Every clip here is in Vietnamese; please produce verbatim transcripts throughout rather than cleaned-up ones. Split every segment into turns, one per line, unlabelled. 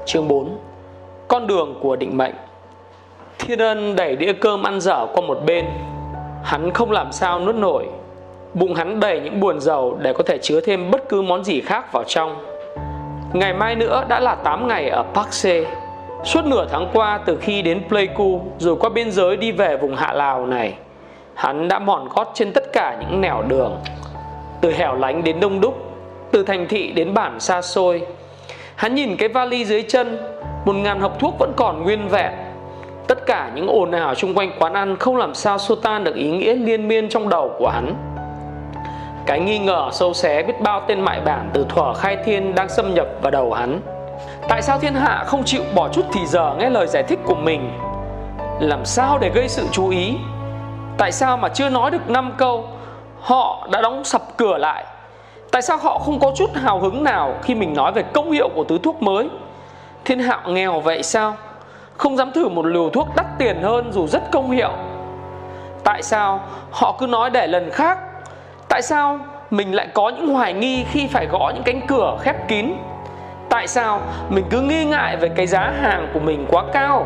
Chương bốn. Con đường của định mệnh. Thiên Ân đẩy đĩa cơm ăn dở qua một bên. Hắn không làm sao nuốt nổi. Bụng hắn đầy những buồn rầu để có thể chứa thêm bất cứ món gì khác vào trong. Ngày mai nữa đã là tám ngày ở Park Se. Suốt nửa tháng qua, từ khi đến Pleiku rồi qua biên giới đi về vùng Hạ Lào này, hắn đã mòn gót trên tất cả những nẻo đường, từ hẻo lánh đến đông đúc, từ thành thị đến bản xa xôi. Hắn nhìn cái vali dưới chân, một ngàn hộp thuốc vẫn còn nguyên vẹn. Tất cả những ồn ào xung quanh quán ăn không làm sao xua tan được ý nghĩa liên miên trong đầu của hắn. Cái nghi ngờ sâu xé biết bao tên mại bản từ thuở khai thiên đang xâm nhập vào đầu hắn. Tại sao thiên hạ không chịu bỏ chút thì giờ nghe lời giải thích của mình? Làm sao để gây sự chú ý? Tại sao mà chưa nói được năm câu họ đã đóng sập cửa lại? Tại sao họ không có chút hào hứng nào khi mình nói về công hiệu của thứ thuốc mới? Thiên hạ nghèo vậy sao? Không dám thử một liều thuốc đắt tiền hơn dù rất công hiệu. Tại sao họ cứ nói để lần khác? Tại sao mình lại có những hoài nghi khi phải gõ những cánh cửa khép kín? Tại sao mình cứ nghi ngại về cái giá hàng của mình quá cao?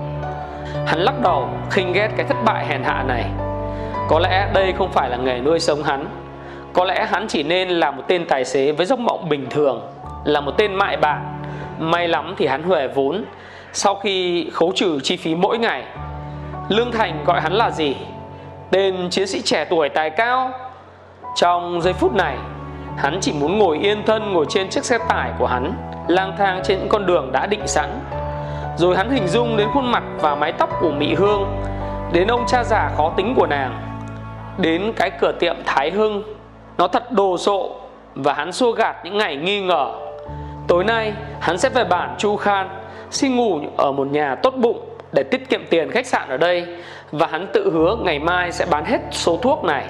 Hắn lắc đầu khinh ghét cái thất bại hèn hạ này. Có lẽ đây không phải là nghề nuôi sống hắn. Có lẽ hắn chỉ nên là một tên tài xế với giấc mộng bình thường, là một tên mại bản. May lắm thì hắn huề vốn sau khi khấu trừ chi phí mỗi ngày. Lương Thành gọi hắn là gì? Tên chiến sĩ trẻ tuổi tài cao. Trong giây phút này, hắn chỉ muốn ngồi yên thân ngồi trên chiếc xe tải của hắn, lang thang trên những con đường đã định sẵn. Rồi hắn hình dung đến khuôn mặt và mái tóc của Mỹ Hương, đến ông cha già khó tính của nàng, đến cái cửa tiệm Thái Hưng. Nó thật đồ sộ và hắn xua gạt những ngày nghi ngờ. Tối nay hắn sẽ về bản Chu Khan, xin ngủ ở một nhà tốt bụng để tiết kiệm tiền khách sạn ở đây. Và hắn tự hứa ngày mai sẽ bán hết số thuốc này.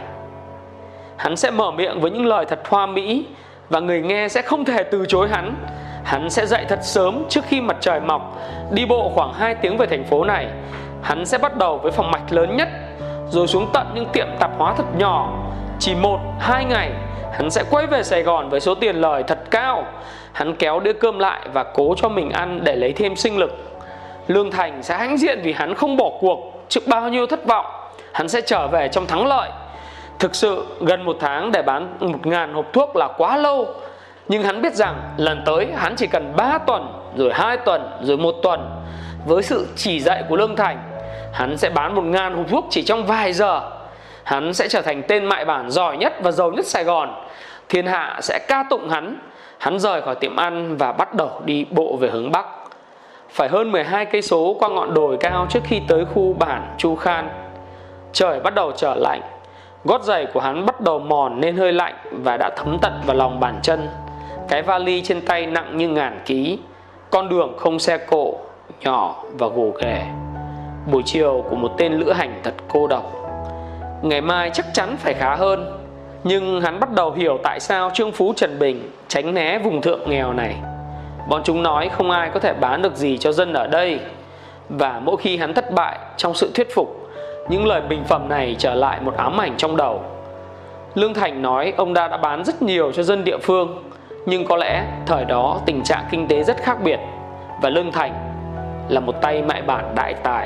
Hắn sẽ mở miệng với những lời thật hoa mỹ, và người nghe sẽ không thể từ chối hắn. Hắn sẽ dậy thật sớm trước khi mặt trời mọc, đi bộ khoảng hai tiếng về thành phố này. Hắn sẽ bắt đầu với phòng mạch lớn nhất, rồi xuống tận những tiệm tạp hóa thật nhỏ. Chỉ một, hai ngày, hắn sẽ quay về Sài Gòn với số tiền lời thật cao. Hắn kéo đĩa cơm lại và cố cho mình ăn để lấy thêm sinh lực. Lương Thành sẽ hãnh diện vì hắn không bỏ cuộc trước bao nhiêu thất vọng. Hắn sẽ trở về trong thắng lợi. Thực sự gần một tháng để bán một ngàn hộp thuốc là quá lâu. Nhưng hắn biết rằng lần tới hắn chỉ cần ba tuần, rồi hai tuần, rồi một tuần. Với sự chỉ dạy của Lương Thành, hắn sẽ bán một ngàn hộp thuốc chỉ trong vài giờ. Hắn sẽ trở thành tên mại bản giỏi nhất và giàu nhất Sài Gòn. Thiên hạ sẽ ca tụng hắn. Hắn rời khỏi tiệm ăn và bắt đầu đi bộ về hướng Bắc. Phải hơn mười hai cây số qua ngọn đồi cao trước khi tới khu bản Chu Khan. Trời bắt đầu trở lạnh. Gót giày của hắn bắt đầu mòn nên hơi lạnh và đã thấm tận vào lòng bàn chân. Cái vali trên tay nặng như ngàn ký. Con đường không xe cộ, nhỏ và gồ ghề. Buổi chiều của một tên lữ hành thật cô độc. Ngày mai chắc chắn phải khá hơn. Nhưng hắn bắt đầu hiểu tại sao Trương Phú Trần Bình tránh né vùng thượng nghèo này. Bọn chúng nói không ai có thể bán được gì cho dân ở đây. Và mỗi khi hắn thất bại trong sự thuyết phục, những lời bình phẩm này trở lại một ám ảnh trong đầu. Lương Thành nói ông ta đã bán rất nhiều cho dân địa phương. Nhưng có lẽ thời đó tình trạng kinh tế rất khác biệt, và Lương Thành là một tay mại bản đại tài.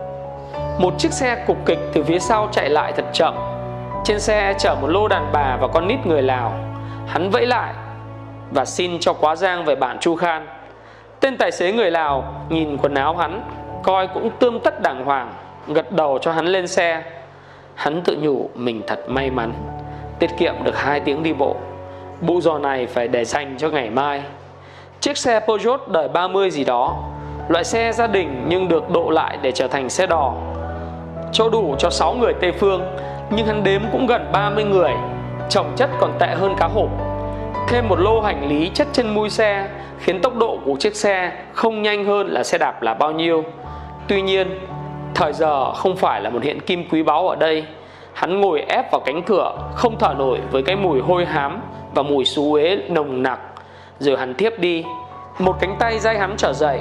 Một chiếc xe cục kịch từ phía sau chạy lại thật chậm. Trên xe chở một lô đàn bà và con nít người Lào. Hắn vẫy lại và xin cho quá giang về bản Chu Khan. Tên tài xế người Lào nhìn quần áo hắn, coi cũng tươm tất đàng hoàng, gật đầu cho hắn lên xe. Hắn tự nhủ mình thật may mắn, tiết kiệm được hai tiếng đi bộ. Bụ giò này phải để dành cho ngày mai. Chiếc xe Peugeot đời ba mươi gì đó, loại xe gia đình nhưng được độ lại để trở thành xe đò, chỗ đủ cho sáu người Tây Phương. Nhưng hắn đếm cũng gần ba mươi người, chồng chất còn tệ hơn cá hộp. Thêm một lô hành lý chất trên mui xe khiến tốc độ của chiếc xe không nhanh hơn là xe đạp là bao nhiêu. Tuy nhiên, thời giờ không phải là một hiện kim quý báu ở đây. Hắn ngồi ép vào cánh cửa, không thở nổi với cái mùi hôi hám và mùi xú uế nồng nặc. Rồi hắn thiếp đi. Một cánh tay dai hắn trở dậy.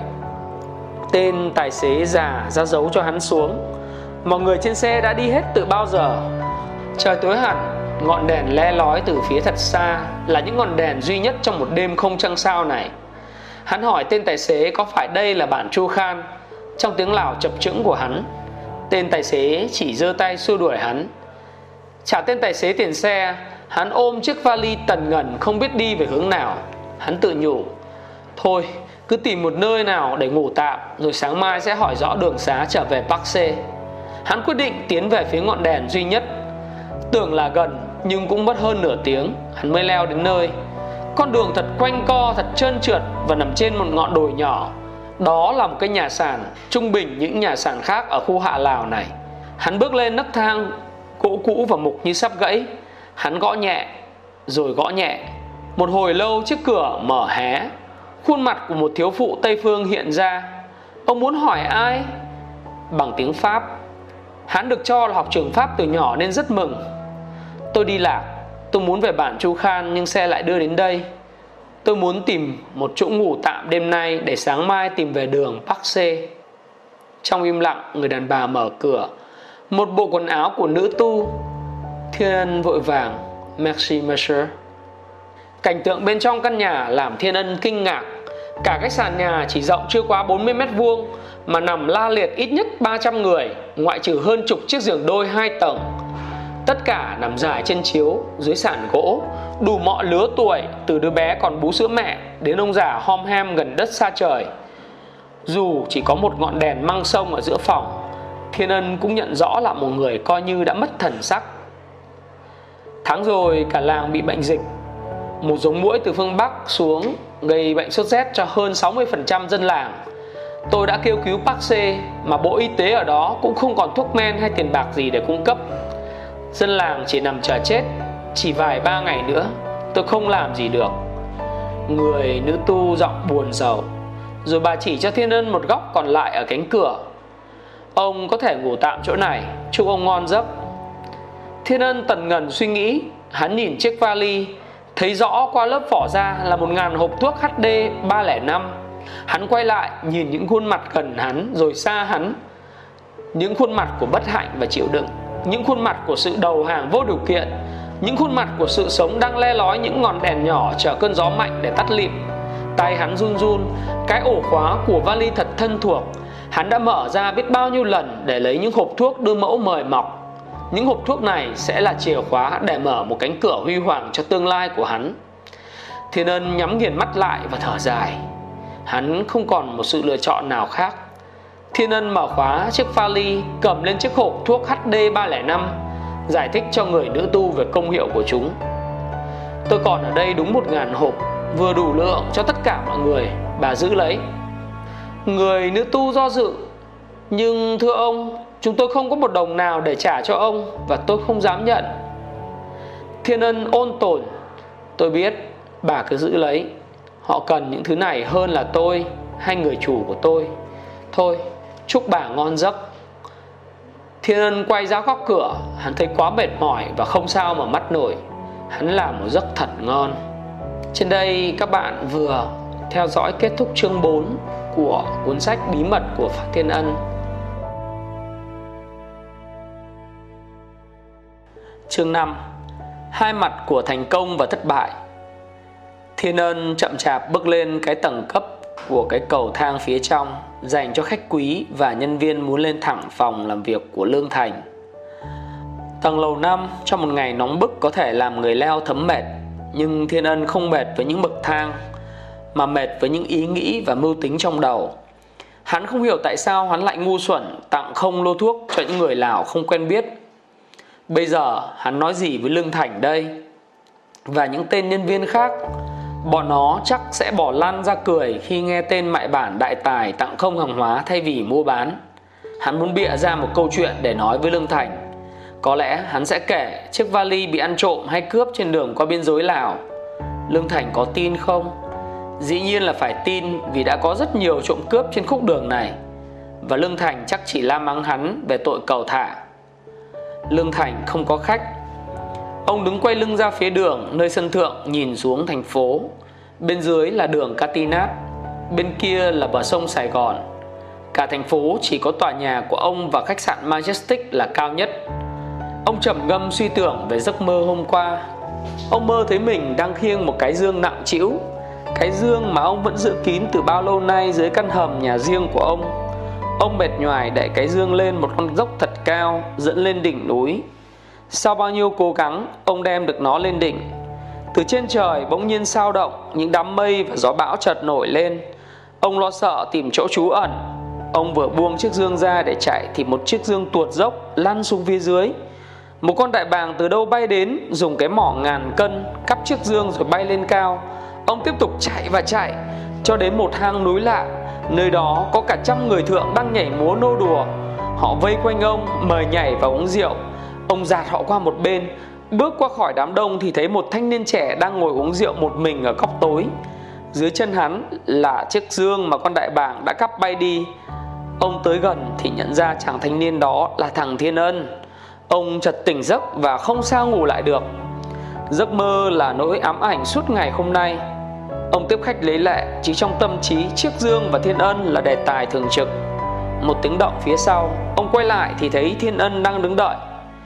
Tên tài xế già ra dấu cho hắn xuống. Mọi người trên xe đã đi hết từ bao giờ. Trời tối hẳn, ngọn đèn le lói từ phía thật xa là những ngọn đèn duy nhất trong một đêm không trăng sao này. Hắn hỏi tên tài xế có phải đây là bản Chu Khan. Trong tiếng Lào chập chững của hắn, tên tài xế chỉ giơ tay xua đuổi hắn. Trả tên tài xế tiền xe, hắn ôm chiếc vali tần ngần không biết đi về hướng nào. Hắn tự nhủ, thôi cứ tìm một nơi nào để ngủ tạm, rồi sáng mai sẽ hỏi rõ đường xá trở về Park Se. Hắn quyết định tiến về phía ngọn đèn duy nhất. Tưởng là gần, nhưng cũng mất hơn nửa tiếng hắn mới leo đến nơi. Con đường thật quanh co, thật trơn trượt và nằm trên một ngọn đồi nhỏ. Đó là một cái nhà sàn, trung bình những nhà sàn khác ở khu Hạ Lào này. Hắn bước lên nấc thang gỗ cũ và mục như sắp gãy. Hắn gõ nhẹ, rồi gõ nhẹ. Một hồi lâu chiếc cửa mở hé. Khuôn mặt của một thiếu phụ Tây Phương hiện ra. Ông muốn hỏi ai? Bằng tiếng Pháp. Hắn được cho là học trường Pháp từ nhỏ nên rất mừng. Tôi đi lạc. Tôi muốn về bản Chu Khan nhưng xe lại đưa đến đây. Tôi muốn tìm một chỗ ngủ tạm đêm nay để sáng mai tìm về đường Park Se. Trong im lặng, người đàn bà mở cửa. Một bộ quần áo của nữ tu. Thiên Ân vội vàng, Merci monsieur. Cảnh tượng bên trong căn nhà làm Thiên Ân kinh ngạc. Cả cái sàn nhà chỉ rộng chưa quá bốn mươi mét vuông mà nằm la liệt ít nhất ba trăm người, ngoại trừ hơn chục chiếc giường đôi hai tầng. Tất cả nằm dài trên chiếu dưới sàn gỗ, đủ mọi lứa tuổi, từ đứa bé còn bú sữa mẹ đến ông già hom hem gần đất xa trời. Dù chỉ có một ngọn đèn măng sông ở giữa phòng, Thiên Ân cũng nhận rõ là một người coi như đã mất thần sắc. Tháng rồi cả làng bị bệnh dịch. Một giống muỗi từ phương Bắc xuống gây bệnh sốt rét cho hơn sáu mươi phần trăm dân làng. Tôi đã kêu cứu Park Se mà Bộ Y tế ở đó cũng không còn thuốc men hay tiền bạc gì để cung cấp. Dân làng chỉ nằm chờ chết. Chỉ vài ba ngày nữa tôi không làm gì được. Người nữ tu giọng buồn rầu. Rồi bà chỉ cho Thiên Ân một góc còn lại ở cánh cửa. Ông có thể ngủ tạm chỗ này, chúc ông ngon giấc. Thiên Ân tần ngần suy nghĩ. Hắn nhìn chiếc vali, thấy rõ qua lớp vỏ da là một ngàn hộp thuốc H D ba không năm. Hắn quay lại nhìn những khuôn mặt gần hắn rồi xa hắn. Những khuôn mặt của bất hạnh và chịu đựng. Những khuôn mặt của sự đầu hàng vô điều kiện. Những khuôn mặt của sự sống đang le lói những ngọn đèn nhỏ chờ cơn gió mạnh để tắt lịm. Tay hắn run run. Cái ổ khóa của vali thật thân thuộc. Hắn đã mở ra biết bao nhiêu lần để lấy những hộp thuốc đưa mẫu mời mọc. Những hộp thuốc này sẽ là chìa khóa để mở một cánh cửa huy hoàng cho tương lai của hắn. Thiên Ân nhắm nghiền mắt lại và thở dài. Hắn không còn một sự lựa chọn nào khác. Thiên Ân mở khóa chiếc vali, cầm lên chiếc hộp thuốc H D ba không năm, giải thích cho người nữ tu về công hiệu của chúng. Tôi còn ở đây đúng một ngàn hộp, vừa đủ lượng cho tất cả mọi người, bà giữ lấy. Người nữ tu do dự. Nhưng thưa ông, chúng tôi không có một đồng nào để trả cho ông, và tôi không dám nhận. Thiên Ân ôn tồn. Tôi biết, bà cứ giữ lấy. Họ cần những thứ này hơn là tôi hay người chủ của tôi. Thôi, chúc bà ngon giấc. Thiên Ân quay ra góc cửa. Hắn thấy quá mệt mỏi và không sao mở mắt nổi. Hắn làm một giấc thật ngon. Trên đây các bạn vừa theo dõi kết thúc chương bốn của cuốn sách Bí mật của Thiên Ân. Chương năm. Hai mặt của thành công và thất bại. Thiên Ân chậm chạp bước lên cái tầng cấp của cái cầu thang phía trong dành cho khách quý và nhân viên muốn lên thẳng phòng làm việc của Lương Thành. Tầng lầu năm trong một ngày nóng bức có thể làm người leo thấm mệt. Nhưng Thiên Ân không mệt với những bậc thang, mà mệt với những ý nghĩ và mưu tính trong đầu. Hắn không hiểu tại sao hắn lại ngu xuẩn tặng không lô thuốc cho những người Lào không quen biết. Bây giờ hắn nói gì với Lương Thành đây? Và những tên nhân viên khác, bọn nó chắc sẽ bỏ lăn ra cười khi nghe tên mại bản đại tài tặng không hàng hóa thay vì mua bán. Hắn muốn bịa ra một câu chuyện để nói với Lương Thành. Có lẽ hắn sẽ kể chiếc vali bị ăn trộm hay cướp trên đường qua biên giới Lào. Lương Thành có tin không? Dĩ nhiên là phải tin, vì đã có rất nhiều trộm cướp trên khúc đường này. Và Lương Thành chắc chỉ la mắng hắn về tội cầu thả. Lương Thành không có khách. Ông đứng quay lưng ra phía đường, nơi sân thượng nhìn xuống thành phố. Bên dưới là đường Catinat, bên kia là bờ sông Sài Gòn. Cả thành phố chỉ có tòa nhà của ông và khách sạn Majestic là cao nhất. Ông trầm ngâm suy tưởng về giấc mơ hôm qua. Ông mơ thấy mình đang khiêng một cái dương nặng trĩu. cái dương mà ông vẫn giữ kín từ bao lâu nay dưới căn hầm nhà riêng của ông. Ông mệt nhoài đẩy cái dương lên một con dốc thật cao dẫn lên đỉnh núi. Sau bao nhiêu cố gắng, ông đem được nó lên đỉnh. Từ trên trời bỗng nhiên sao động, những đám mây và gió bão chợt nổi lên. Ông lo sợ tìm chỗ trú ẩn. Ông vừa buông chiếc dương ra để chạy thì một chiếc dương tuột dốc lăn xuống phía dưới. Một con đại bàng từ đâu bay đến, dùng cái mỏ ngàn cân cắp chiếc dương rồi bay lên cao. Ông tiếp tục chạy và chạy cho đến một hang núi lạ. Nơi đó có cả trăm người thượng đang nhảy múa nô đùa. Họ vây quanh ông, mời nhảy và uống rượu. Ông dạt họ qua một bên. Bước qua khỏi đám đông thì thấy một thanh niên trẻ đang ngồi uống rượu một mình ở góc tối. Dưới chân hắn là chiếc dương mà con đại bàng đã cắp bay đi. Ông tới gần thì nhận ra chàng thanh niên đó là thằng Thiên Ân. Ông chợt tỉnh giấc và không sao ngủ lại được. Giấc mơ là nỗi ám ảnh suốt ngày hôm nay. Ông tiếp khách lấy lệ, chỉ trong tâm trí chiếc dương và Thiên Ân là đề tài thường trực. Một tiếng động phía sau, ông quay lại thì thấy Thiên Ân đang đứng đợi.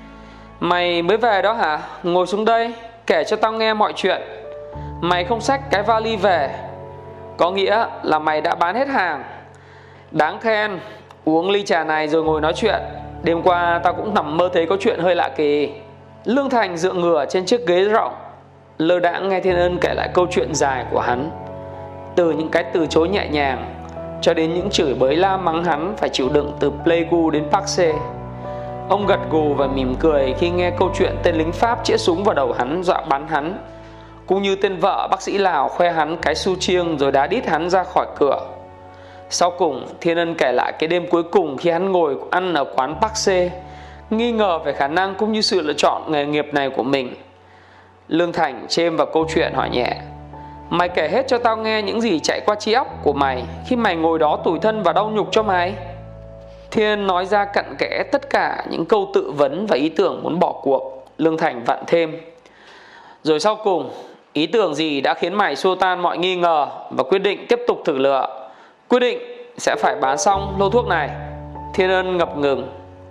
Mày mới về đó hả? Ngồi xuống đây, kể cho tao nghe mọi chuyện. Mày không xách cái vali về, có nghĩa là mày đã bán hết hàng. Đáng khen, uống ly trà này rồi ngồi nói chuyện. Đêm qua tao cũng nằm mơ thấy có chuyện hơi lạ kỳ. Lương Thành dựa ngửa trên chiếc ghế rộng, lơ đãng nghe Thiên Ân kể lại câu chuyện dài của hắn. Từ những cái từ chối nhẹ nhàng cho đến những chửi bới la mắng hắn phải chịu đựng từ Pleiku đến Park Se. Ông gật gù và mỉm cười khi nghe câu chuyện tên lính Pháp chĩa súng vào đầu hắn dọa bắn hắn, cũng như tên vợ bác sĩ Lào khoe hắn cái su chiêng rồi đá đít hắn ra khỏi cửa. Sau cùng, Thiên Ân kể lại cái đêm cuối cùng khi hắn ngồi ăn ở quán Park Se, nghi ngờ về khả năng cũng như sự lựa chọn nghề nghiệp này của mình. Lương Thành chêm vào câu chuyện hỏi nhẹ: Mày kể hết cho tao nghe những gì chạy qua trí óc của mày khi mày ngồi đó tủi thân và đau nhục cho mày. Thiên nói ra cặn kẽ tất cả những câu tự vấn và ý tưởng muốn bỏ cuộc. Lương Thành vặn thêm: Rồi sau cùng, ý tưởng gì đã khiến mày xua tan mọi nghi ngờ và quyết định tiếp tục thử lựa, quyết định sẽ phải bán xong lô thuốc này? Thiên Ân ngập ngừng: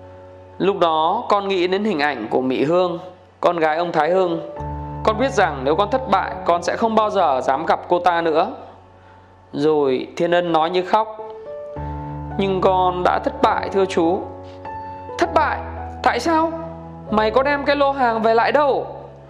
Lúc đó con nghĩ đến hình ảnh của Mỹ Hương, con gái ông Thái Hưng. Con biết rằng nếu con thất bại, con sẽ không bao giờ dám gặp cô ta nữa. Rồi Thiên Ân nói như khóc: Nhưng con đã thất bại thưa chú. Thất bại? Tại sao? Mày có đem cái lô hàng về lại đâu?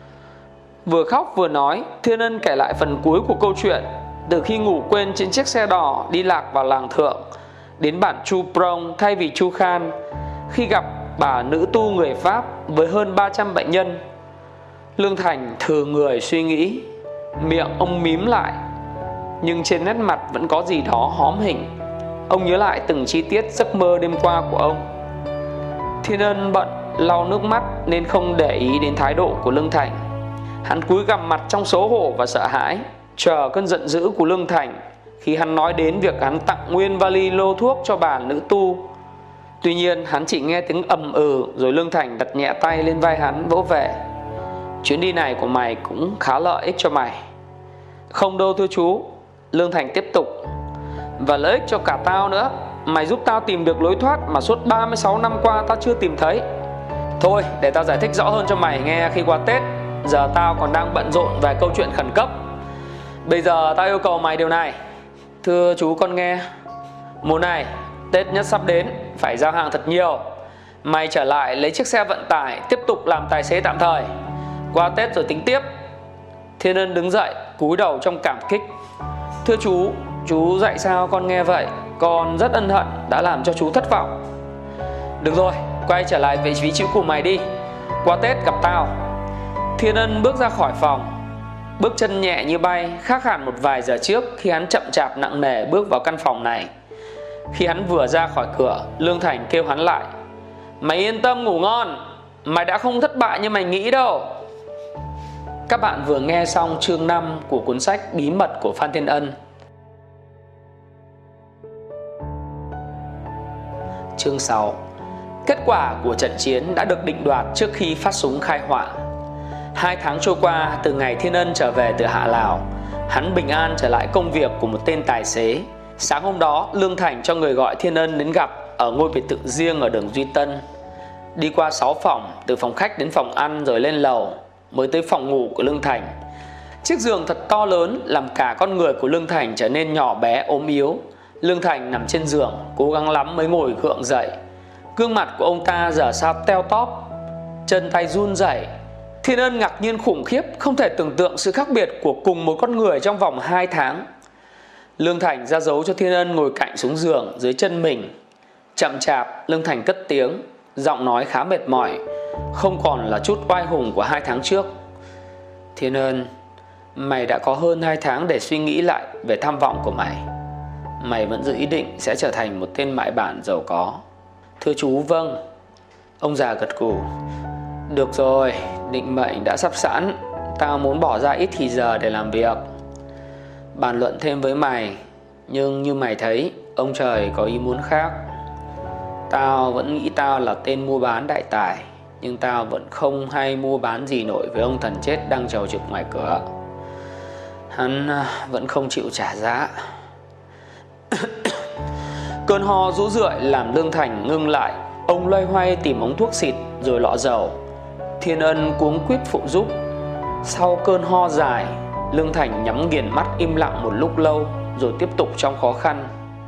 Vừa khóc vừa nói, Thiên Ân kể lại phần cuối của câu chuyện. Từ khi ngủ quên trên chiếc xe đỏ đi lạc vào làng Thượng, đến bản Chu Prong thay vì Chu Khan, khi gặp bà nữ tu người Pháp với hơn ba trăm bệnh nhân. Lương Thành thừ người suy nghĩ, miệng ông mím lại, nhưng trên nét mặt vẫn có gì đó hóm hình. Ông nhớ lại từng chi tiết giấc mơ đêm qua của ông. Thiên Ân bận lau nước mắt nên không để ý đến thái độ của Lương Thành. Hắn cúi gằm mặt trong xấu hổ và sợ hãi, chờ cơn giận dữ của Lương Thành khi hắn nói đến việc hắn tặng nguyên vali lô thuốc cho bà nữ tu. Tuy nhiên hắn chỉ nghe tiếng ầm ừ, rồi Lương Thành đặt nhẹ tay lên vai hắn vỗ về: Chuyến đi này của mày cũng khá lợi ích cho mày. Không đâu thưa chú, Lương Thành tiếp tục, và lợi ích cho cả tao nữa. Mày giúp tao tìm được lối thoát mà suốt ba mươi sáu năm qua tao chưa tìm thấy. Thôi để tao giải thích rõ hơn cho mày nghe khi qua Tết. Giờ tao còn đang bận rộn về câu chuyện khẩn cấp. Bây giờ tao yêu cầu mày điều này. Thưa chú con nghe. Mùa này Tết nhất sắp đến, phải giao hàng thật nhiều. Mày trở lại lấy chiếc xe vận tải, tiếp tục làm tài xế tạm thời. Qua Tết rồi tính tiếp. Thiên Ân đứng dậy, cúi đầu trong cảm kích. Thưa chú, chú dạy sao con nghe vậy. Con rất ân hận đã làm cho chú thất vọng. Được rồi, quay trở lại vị trí của mày đi. Qua Tết gặp tao. Thiên Ân bước ra khỏi phòng, bước chân nhẹ như bay, khác hẳn một vài giờ trước khi hắn chậm chạp nặng nề bước vào căn phòng này. Khi hắn vừa ra khỏi cửa, Lương Thành kêu hắn lại: Mày yên tâm ngủ ngon, mày đã không thất bại như mày nghĩ đâu. Các bạn vừa nghe xong chương năm của cuốn sách Bí mật của Phan Thiên Ân. Chương sáu. Kết quả của trận chiến đã được định đoạt trước khi phát súng khai hỏa. Hai tháng trôi qua từ ngày Thiên Ân trở về từ Hạ Lào, hắn bình an trở lại công việc của một tên tài xế. Sáng hôm đó, Lương Thành cho người gọi Thiên Ân đến gặp ở ngôi biệt thự riêng ở đường Duy Tân. Đi qua sáu phòng, từ phòng khách đến phòng ăn rồi lên lầu, mới tới phòng ngủ của Lương Thành. Chiếc giường thật to lớn làm cả con người của Lương Thành trở nên nhỏ bé ốm yếu. Lương Thành nằm trên giường, cố gắng lắm mới ngồi gượng dậy. Gương mặt của ông ta giờ sao teo tóp, chân tay run rẩy. Thiên Ân ngạc nhiên khủng khiếp, không thể tưởng tượng sự khác biệt của cùng một con người trong vòng hai tháng. Lương Thành ra dấu cho Thiên Ân ngồi cạnh xuống giường dưới chân mình. Chậm chạp, Lương Thành cất tiếng, giọng nói khá mệt mỏi, không còn là chút oai hùng của hai tháng trước. Thiên Ân, mày đã có hơn hai tháng để suy nghĩ lại về tham vọng của mày. Mày vẫn giữ ý định sẽ trở thành một tên mại bản giàu có. Thưa chú, vâng. Ông già gật gù. Được rồi, định mệnh đã sắp sẵn. Tao muốn bỏ ra ít thì giờ để làm việc, bàn luận thêm với mày. Nhưng như mày thấy, ông trời có ý muốn khác. Tao vẫn nghĩ tao là tên mua bán đại tài, nhưng tao vẫn không hay mua bán gì nổi với ông thần chết đang chầu trực ngoài cửa. Hắn vẫn không chịu trả giá. Cơn ho rũ rượi làm Lương Thành ngưng lại. Ông loay hoay tìm ống thuốc xịt rồi lọ dầu. Thiên Ân cuống quýt phụ giúp. Sau cơn ho dài, Lương Thành nhắm nghiền mắt im lặng một lúc lâu, rồi tiếp tục trong khó khăn.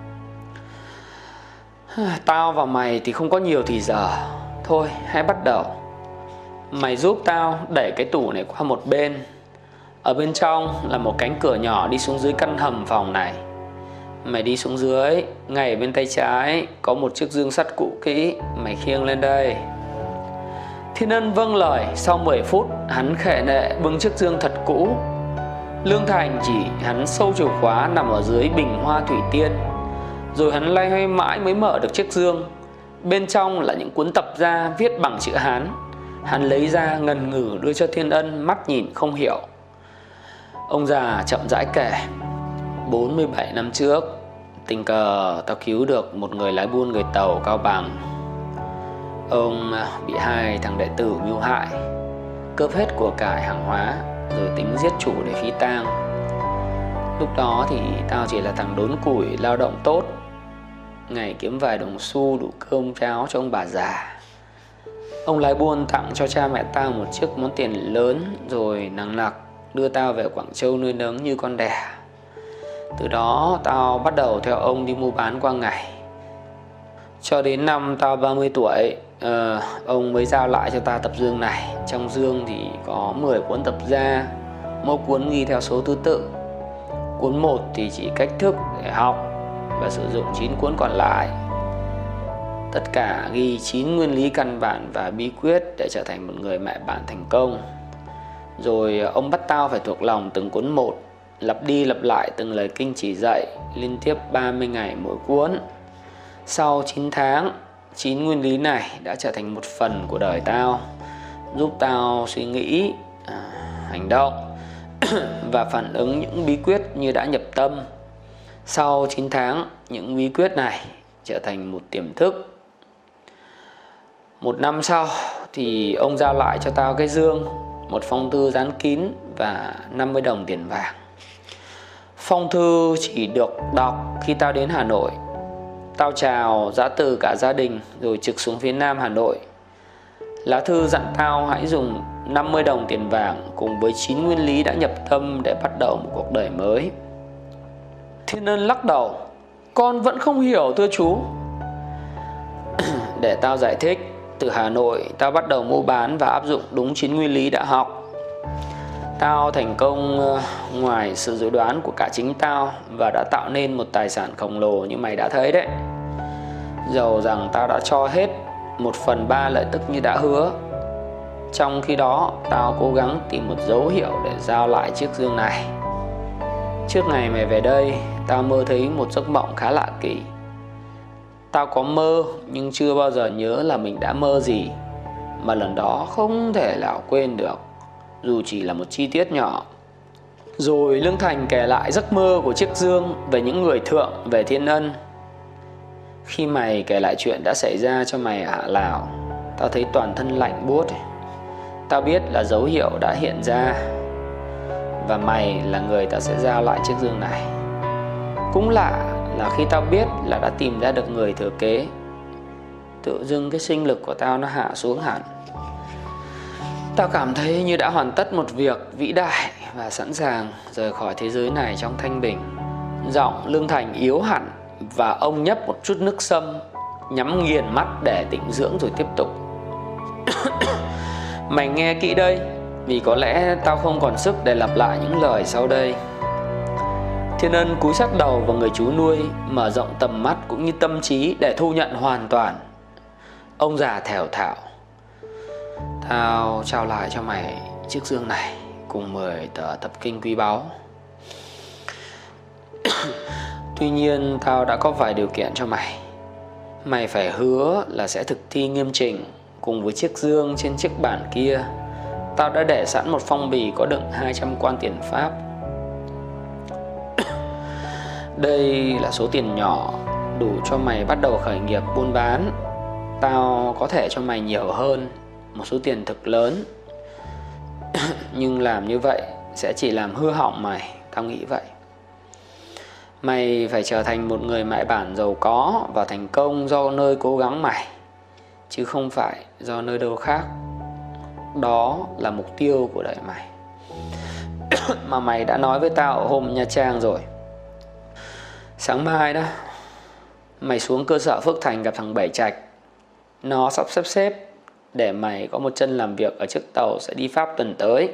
Tao và mày thì không có nhiều thì giờ. Thôi hãy bắt đầu. Mày giúp tao đẩy cái tủ này qua một bên. Ở bên trong là một cánh cửa nhỏ đi xuống dưới căn hầm phòng này. Mày đi xuống dưới, ngay bên tay trái có một chiếc dương sắt cũ kỹ. Mày khiêng lên đây. Thiên Ân vâng lời. Sau mười phút, hắn khệ nệ bưng chiếc dương thật cũ. Lương Thành chỉ hắn sâu chìa khóa nằm ở dưới bình hoa thủy tiên. Rồi hắn loay hoay mãi mới mở được chiếc dương. Bên trong là những cuốn tập gia viết bằng chữ Hán. Hắn lấy ra ngần ngừ đưa cho Thiên Ân, mắt nhìn không hiểu. Ông già chậm rãi kể. bốn mươi bảy năm trước, tình cờ tao cứu được một người lái buôn người Tàu Cao Bằng. Ông bị hai thằng đệ tử mưu hại, cướp hết của cải hàng hóa, rồi tính giết chủ để phi tang. Lúc đó thì tao chỉ là thằng đốn củi lao động tốt, ngày kiếm vài đồng xu đủ cơm cháo cho ông bà già. Ông lái buôn tặng cho cha mẹ tao một chiếc món tiền lớn, rồi nặng nặc đưa tao về Quảng Châu nuôi nấng như con đẻ. Từ đó tao bắt đầu theo ông đi mua bán qua ngày. Cho đến năm tao ba mươi tuổi, uh, ông mới giao lại cho ta tập dương này. Trong dương thì có mười cuốn tập gia, mỗi cuốn ghi theo số thứ tự. Cuốn một thì chỉ cách thức để học và sử dụng chín cuốn còn lại. Tất cả ghi chín nguyên lý căn bản và bí quyết để trở thành một người mẹ bạn thành công. Rồi ông bắt tao phải thuộc lòng từng cuốn một, lặp đi lặp lại từng lời kinh chỉ dạy, liên tiếp ba mươi ngày mỗi cuốn. Sau chín tháng, chín nguyên lý này đã trở thành một phần của đời tao, giúp tao suy nghĩ, à, hành động và phản ứng những bí quyết như đã nhập tâm. Sau chín tháng, những bí quyết này trở thành một tiềm thức. Một năm sau thì ông giao lại cho tao cái dương, một phong thư dán kín và năm mươi đồng tiền vàng. Phong thư chỉ được đọc khi tao đến Hà Nội. Tao chào giã từ cả gia đình rồi trực xuống phía Nam Hà Nội. Lá thư dặn tao hãy dùng năm mươi đồng tiền vàng cùng với chín nguyên lý đã nhập tâm để bắt đầu một cuộc đời mới. Thiên Ân lắc đầu. Con vẫn không hiểu thưa chú. Để tao giải thích. Từ Hà Nội tao bắt đầu mua bán và áp dụng đúng chín nguyên lý đã học. Tao thành công ngoài sự dự đoán của cả chính tao và đã tạo nên một tài sản khổng lồ như mày đã thấy đấy. Dầu rằng tao đã cho hết một phần ba lợi tức như đã hứa. Trong khi đó tao cố gắng tìm một dấu hiệu để giao lại chiếc dương này. Trước ngày mày về đây, tao mơ thấy một giấc mộng khá lạ kỳ. Tao có mơ nhưng chưa bao giờ nhớ là mình đã mơ gì, mà lần đó không thể nào quên được, dù chỉ là một chi tiết nhỏ. Rồi Lương Thành kể lại giấc mơ của chiếc dương, về những người thượng, về Thiên Ân. Khi mày kể lại chuyện đã xảy ra cho mày ở Hạ Lào, tao thấy toàn thân lạnh buốt. Tao biết là dấu hiệu đã hiện ra, và mày là người tao sẽ giao lại chiếc dương này. Cũng lạ là khi tao biết là đã tìm ra được người thừa kế, tự dưng cái sinh lực của tao nó hạ xuống hẳn. Tao cảm thấy như đã hoàn tất một việc vĩ đại và sẵn sàng rời khỏi thế giới này trong thanh bình. Giọng Lương Thành yếu hẳn và ông nhấp một chút nước sâm, nhắm nghiền mắt để tĩnh dưỡng rồi tiếp tục. Mày nghe kỹ đây, vì có lẽ tao không còn sức để lặp lại những lời sau đây. Thiên Ân cúi sát đầu vào người chú nuôi, mở rộng tầm mắt cũng như tâm trí để thu nhận hoàn toàn. Ông già thều thào: Tao trao lại cho mày chiếc dương này cùng mười tờ tập kinh quý báu. Tuy nhiên tao đã có vài điều kiện cho mày. Mày phải hứa là sẽ thực thi nghiêm chỉnh. Cùng với chiếc dương trên chiếc bản kia, tao đã để sẵn một phong bì có đựng hai trăm quan tiền Pháp. Đây là số tiền nhỏ đủ cho mày bắt đầu khởi nghiệp buôn bán. Tao có thể cho mày nhiều hơn, một số tiền thực lớn. Nhưng làm như vậy sẽ chỉ làm hư hỏng mày, tao nghĩ vậy. Mày phải trở thành một người mại bản giàu có và thành công do nơi cố gắng mày, chứ không phải do nơi đâu khác. Đó là mục tiêu của đời mày. Mà mày đã nói với tao ở hôm Nha Trang rồi. Sáng mai đó, mày xuống cơ sở Phước Thành gặp thằng Bảy Trạch. Nó sắp xếp xếp để mày có một chân làm việc ở chiếc tàu sẽ đi Pháp tuần tới.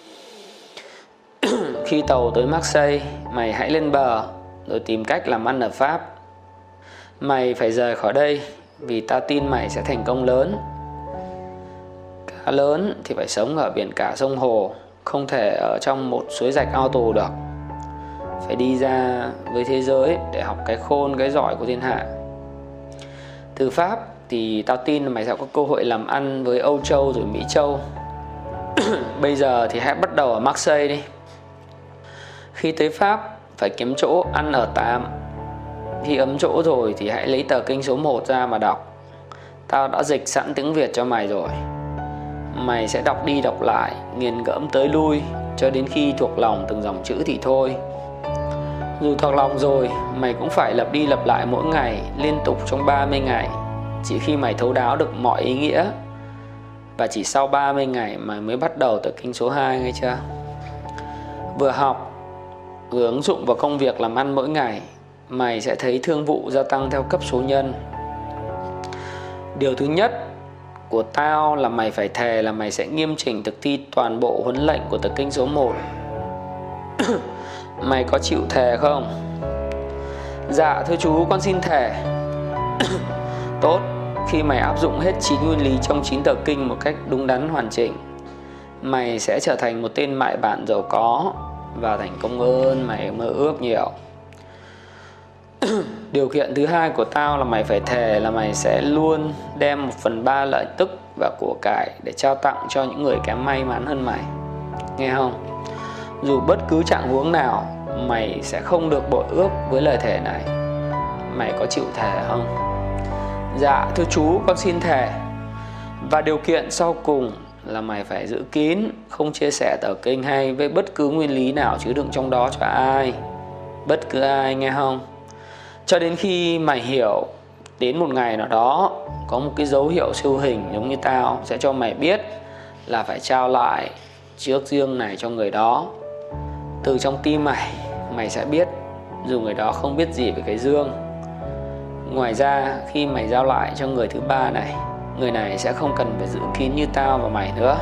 Khi tàu tới Marseille, mày hãy lên bờ rồi tìm cách làm ăn ở Pháp. Mày phải rời khỏi đây, vì tao tin mày sẽ thành công lớn. Cá lớn thì phải sống ở biển cả sông hồ, không thể ở trong một suối rạch ao tù được. Phải đi ra với thế giới để học cái khôn cái giỏi của thiên hạ. Từ Pháp thì tao tin là mày sẽ có cơ hội làm ăn với Âu Châu rồi Mỹ Châu. Bây giờ thì hãy bắt đầu ở Marseille đi. Khi tới Pháp phải kiếm chỗ ăn ở tạm. Khi ấm chỗ rồi thì hãy lấy tờ kinh số một ra mà đọc. Tao đã dịch sẵn tiếng Việt cho mày rồi. Mày sẽ đọc đi đọc lại, nghiền ngẫm tới lui cho đến khi thuộc lòng từng dòng chữ thì thôi. Dù thuộc lòng rồi, mày cũng phải lặp đi lặp lại mỗi ngày liên tục trong ba mươi ngày. Chỉ khi mày thấu đáo được mọi ý nghĩa. Và chỉ sau ba mươi ngày mày mới bắt đầu từ kinh số hai, nghe chưa? Vừa học, vừa ứng dụng vào công việc làm ăn mỗi ngày, mày sẽ thấy thương vụ gia tăng theo cấp số nhân. Điều thứ nhất của tao là mày phải thề là mày sẽ nghiêm chỉnh thực thi toàn bộ huấn lệnh của tờ kinh số một. Mày có chịu thề không? Dạ thưa chú, con xin thề. Tốt, khi mày áp dụng hết chín nguyên lý trong chín tờ kinh một cách đúng đắn hoàn chỉnh, mày sẽ trở thành một tên mại bản giàu có và thành công hơn mày mơ ước nhiều. Điều kiện thứ hai của tao là mày phải thề là mày sẽ luôn đem một phần ba lợi tức và của cải để trao tặng cho những người kém may mắn hơn mày. Nghe không? Dù bất cứ trạng huống nào, mày sẽ không được bội ước với lời thề này. Mày có chịu thề không? Dạ thưa chú, con xin thề. Và điều kiện sau cùng là mày phải giữ kín, không chia sẻ tờ kinh hay với bất cứ nguyên lý nào chứa đựng trong đó cho ai. Bất cứ ai, nghe không? Cho đến khi mày hiểu, đến một ngày nào đó có một cái dấu hiệu siêu hình giống như tao sẽ cho mày biết là phải trao lại chiếc dương này cho người đó. Từ trong tim mày, mày sẽ biết dù người đó không biết gì về cái dương. Ngoài ra, khi mày giao lại cho người thứ ba này, người này sẽ không cần phải giữ kín như tao và mày nữa.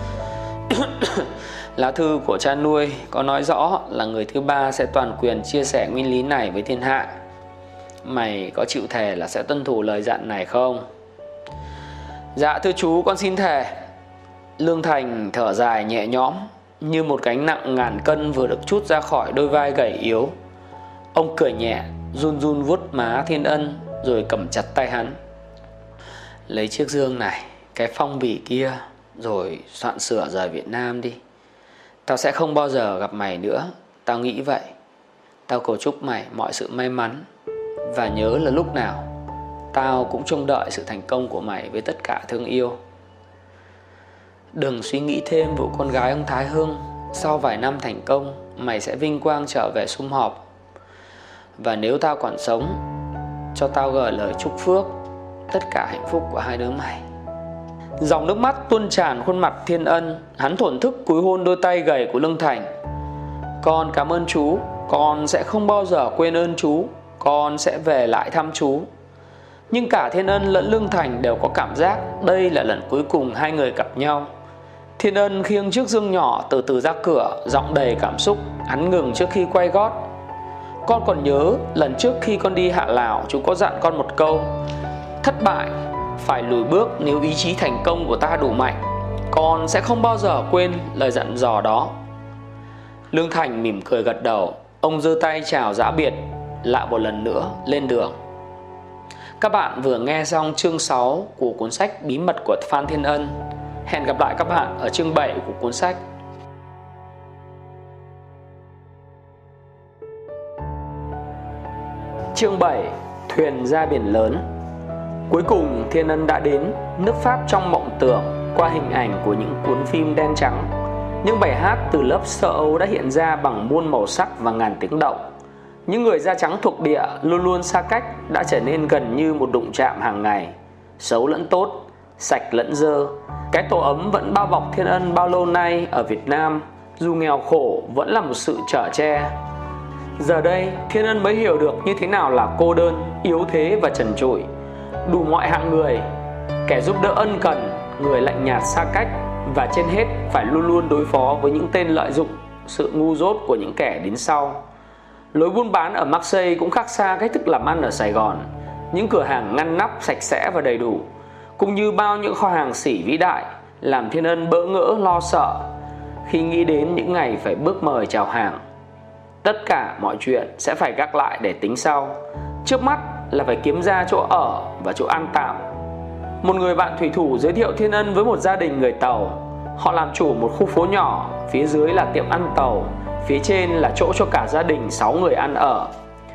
Lá thư của cha nuôi có nói rõ là người thứ ba sẽ toàn quyền chia sẻ nguyên lý này với thiên hạ. Mày có chịu thề là sẽ tuân thủ lời dặn này không? Dạ thưa chú, con xin thề. Lương Thành thở dài nhẹ nhõm, như một gánh nặng ngàn cân vừa được trút ra khỏi đôi vai gầy yếu. Ông cười nhẹ, run run vuốt má Thiên Ân rồi cầm chặt tay hắn. Lấy chiếc dương này, cái phong bì kia, rồi soạn sửa rời Việt Nam đi. Tao sẽ không bao giờ gặp mày nữa. Tao nghĩ vậy. Tao cầu chúc mày mọi sự may mắn. Và nhớ là lúc nào tao cũng trông đợi sự thành công của mày với tất cả thương yêu. Đừng suy nghĩ thêm vụ con gái ông Thái Hưng. Sau vài năm thành công, mày sẽ vinh quang trở về sum họp. Và nếu tao còn sống, cho tao gửi lời chúc phước tất cả hạnh phúc của hai đứa mày. Dòng nước mắt tuôn tràn khuôn mặt Thiên Ân. Hắn thổn thức cúi hôn đôi tay gầy của Lương Thành. Con cảm ơn chú, con sẽ không bao giờ quên ơn chú, con sẽ về lại thăm chú. Nhưng cả Thiên Ân lẫn Lương Thành đều có cảm giác đây là lần cuối cùng hai người gặp nhau. Thiên Ân khiêng chiếc dương nhỏ từ từ ra cửa, giọng đầy cảm xúc. Hắn ngừng trước khi quay gót. Con còn nhớ lần trước khi con đi Hạ Lào, chú có dặn con một câu: thất bại phải lùi bước nếu ý chí thành công của ta đủ mạnh. Con sẽ không bao giờ quên lời dặn dò đó. Lương Thành mỉm cười gật đầu. Ông giơ tay chào giã biệt, lại một lần nữa lên đường. Các bạn vừa nghe xong chương sáu của cuốn sách Bí mật của Phan Thiên Ân. Hẹn gặp lại các bạn ở chương bảy của cuốn sách. Chương bảy. Thuyền ra biển lớn. Cuối cùng Thiên Ân đã đến nước Pháp trong mộng tưởng qua hình ảnh của những cuốn phim đen trắng. Những bài hát từ lớp sơ Âu đã hiện ra bằng muôn màu sắc và ngàn tiếng động. Những người da trắng thuộc địa luôn luôn xa cách đã trở nên gần như một đụng chạm hàng ngày. Xấu lẫn tốt, sạch lẫn dơ, cái tổ ấm vẫn bao bọc Thiên Ân bao lâu nay ở Việt Nam, dù nghèo khổ vẫn là một sự chở che. Giờ đây Thiên Ân mới hiểu được như thế nào là cô đơn, yếu thế và trần trụi. Đủ mọi hạng người, kẻ giúp đỡ ân cần, người lạnh nhạt xa cách, và trên hết phải luôn luôn đối phó với những tên lợi dụng sự ngu dốt của những kẻ đến sau. Lối buôn bán ở Marseille cũng khác xa cách thức làm ăn ở Sài Gòn. Những cửa hàng ngăn nắp sạch sẽ và đầy đủ, cũng như bao những kho hàng xỉ vĩ đại, làm Thiên Ân bỡ ngỡ lo sợ khi nghĩ đến những ngày phải bước mời chào hàng. Tất cả mọi chuyện sẽ phải gác lại để tính sau. Trước mắt là phải kiếm ra chỗ ở và chỗ ăn tạm. Một người bạn thủy thủ giới thiệu Thiên Ân với một gia đình người Tàu. Họ làm chủ một khu phố nhỏ, phía dưới là tiệm ăn Tàu, phía trên là chỗ cho cả gia đình sáu người ăn ở.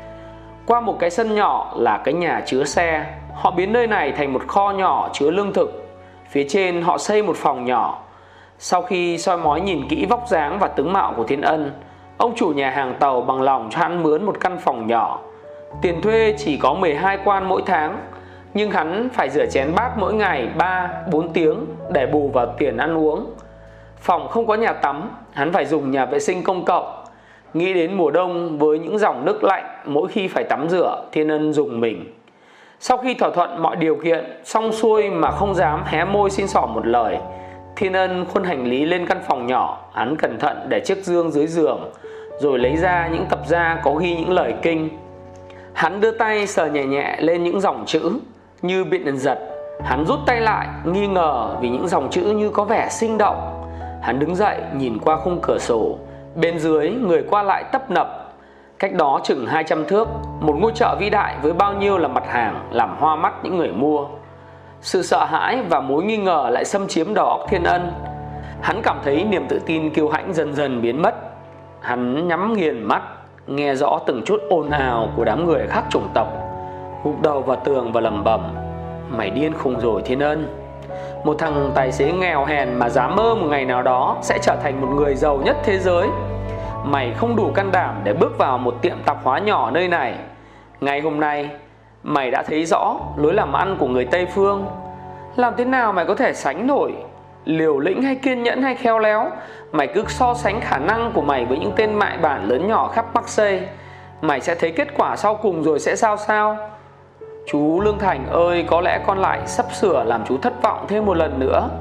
Qua một cái sân nhỏ là cái nhà chứa xe. Họ biến nơi này thành một kho nhỏ chứa lương thực. Phía trên họ xây một phòng nhỏ. Sau khi soi mói nhìn kỹ vóc dáng và tướng mạo của Thiên Ân, ông chủ nhà hàng Tàu bằng lòng cho hắn mướn một căn phòng nhỏ. Tiền thuê chỉ có mười hai quan mỗi tháng, nhưng hắn phải rửa chén bát mỗi ngày ba bốn tiếng để bù vào tiền ăn uống. Phòng không có nhà tắm, hắn phải dùng nhà vệ sinh công cộng. Nghĩ đến mùa đông với những dòng nước lạnh mỗi khi phải tắm rửa, Thiên Ân rùng mình. Sau khi thỏa thuận mọi điều kiện xong xuôi mà không dám hé môi xin xỏ một lời, Thiên Ân khuân hành lý lên căn phòng nhỏ. Hắn cẩn thận để chiếc dương dưới giường, rồi lấy ra những tập da có ghi những lời kinh. Hắn đưa tay sờ nhẹ nhẹ lên những dòng chữ như bị điện giật. Hắn rút tay lại, nghi ngờ vì những dòng chữ như có vẻ sinh động. Hắn đứng dậy nhìn qua khung cửa sổ. Bên dưới người qua lại tấp nập. Cách đó chừng hai trăm thước, một ngôi chợ vĩ đại với bao nhiêu là mặt hàng làm hoa mắt những người mua. Sự sợ hãi và mối nghi ngờ lại xâm chiếm đầu óc Thiên Ân. Hắn cảm thấy niềm tự tin kiêu hãnh dần dần biến mất. Hắn nhắm nghiền mắt, nghe rõ từng chút ồn ào của đám người khác chủng tộc, gục đầu vào tường và lẩm bẩm: mày điên khùng rồi Thiên Ân. Một thằng tài xế nghèo hèn mà dám mơ một ngày nào đó sẽ trở thành một người giàu nhất thế giới. Mày không đủ can đảm để bước vào một tiệm tạp hóa nhỏ nơi này. Ngày hôm nay mày đã thấy rõ lối làm ăn của người Tây Phương. Làm thế nào mày có thể sánh nổi? Liều lĩnh hay kiên nhẫn hay khéo léo, mày cứ so sánh khả năng của mày với những tên mại bản lớn nhỏ khắp Marseille. Mày sẽ thấy kết quả sau cùng rồi sẽ sao sao? Chú Lương Thành ơi, có lẽ con lại sắp sửa làm chú thất vọng thêm một lần nữa.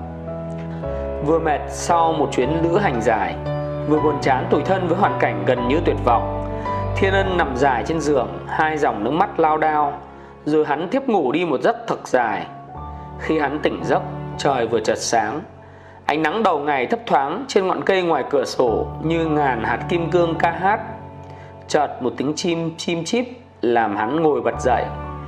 Vừa mệt sau một chuyến lữ hành dài, vừa buồn chán tủi thân với hoàn cảnh gần như tuyệt vọng, Thiên Ân nằm dài trên giường, hai dòng nước mắt lao đao. Rồi hắn thiếp ngủ đi một giấc thật dài. Khi hắn tỉnh giấc, trời vừa chợt sáng. Ánh nắng đầu ngày thấp thoáng trên ngọn cây ngoài cửa sổ như ngàn hạt kim cương ca hát. Chợt một tiếng chim chim chíp làm hắn ngồi bật dậy.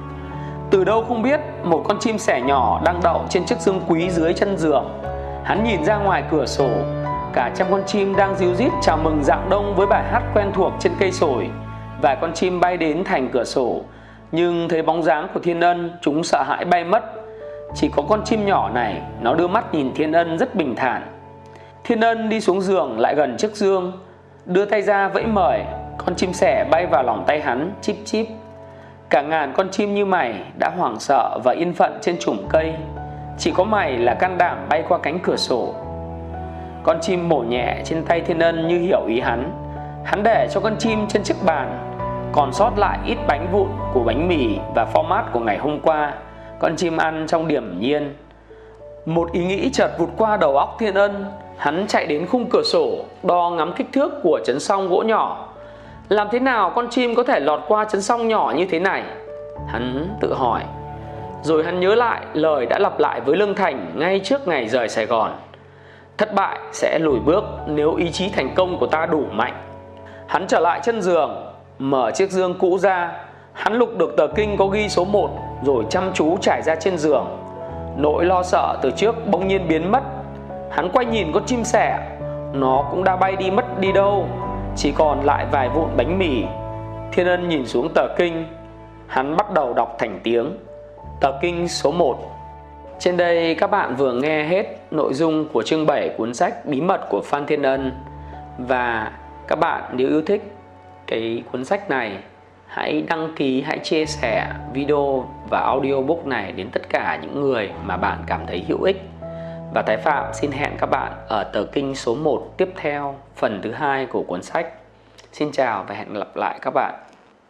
Từ đâu không biết, một con chim sẻ nhỏ đang đậu trên chiếc dương quý dưới chân giường. Hắn nhìn ra ngoài cửa sổ, cả trăm con chim đang ríu rít chào mừng Rạng Đông với bài hát quen thuộc trên cây sồi. Vài con chim bay đến thành cửa sổ, nhưng thấy bóng dáng của Thiên Ân, chúng sợ hãi bay mất. Chỉ có con chim nhỏ này, nó đưa mắt nhìn Thiên Ân rất bình thản. Thiên Ân đi xuống giường lại gần chiếc dương, đưa tay ra vẫy mời. Con chim sẻ bay vào lòng tay hắn, chíp chíp. Cả ngàn con chim như mày đã hoảng sợ và yên phận trên chùm cây. Chỉ có mày là can đảm bay qua cánh cửa sổ. Con chim mổ nhẹ trên tay Thiên Ân như hiểu ý hắn. Hắn để cho con chim trên chiếc bàn, còn sót lại ít bánh vụn của bánh mì và format của ngày hôm qua. Con chim ăn trong điềm nhiên. Một ý nghĩ chợt vụt qua đầu óc Thiên Ân. Hắn chạy đến khung cửa sổ, đo ngắm kích thước của chấn song gỗ nhỏ. Làm thế nào con chim có thể lọt qua chấn song nhỏ như thế này? Hắn tự hỏi. Rồi hắn nhớ lại lời đã lặp lại với Lương Thành ngay trước ngày rời Sài Gòn: thất bại sẽ lùi bước nếu ý chí thành công của ta đủ mạnh. Hắn trở lại chân giường, mở chiếc dương cũ ra. Hắn lục được tờ kinh có ghi số một, rồi chăm chú trải ra trên giường. Nỗi lo sợ từ trước bỗng nhiên biến mất. Hắn quay nhìn con chim sẻ. Nó cũng đã bay đi mất đi đâu, chỉ còn lại vài vụn bánh mì. Thiên Ân nhìn xuống tờ kinh. Hắn bắt đầu đọc thành tiếng. Tờ kinh số một. Trên đây các bạn vừa nghe hết nội dung của chương bảy cuốn sách Bí mật của Phan Thiên Ân. Và các bạn nếu yêu thích cái cuốn sách này, hãy đăng ký, hãy chia sẻ video và audiobook này đến tất cả những người mà bạn cảm thấy hữu ích. Và Thái Phạm xin hẹn các bạn ở tờ kinh số một tiếp theo, phần thứ hai của cuốn sách. Xin chào và hẹn gặp lại các bạn.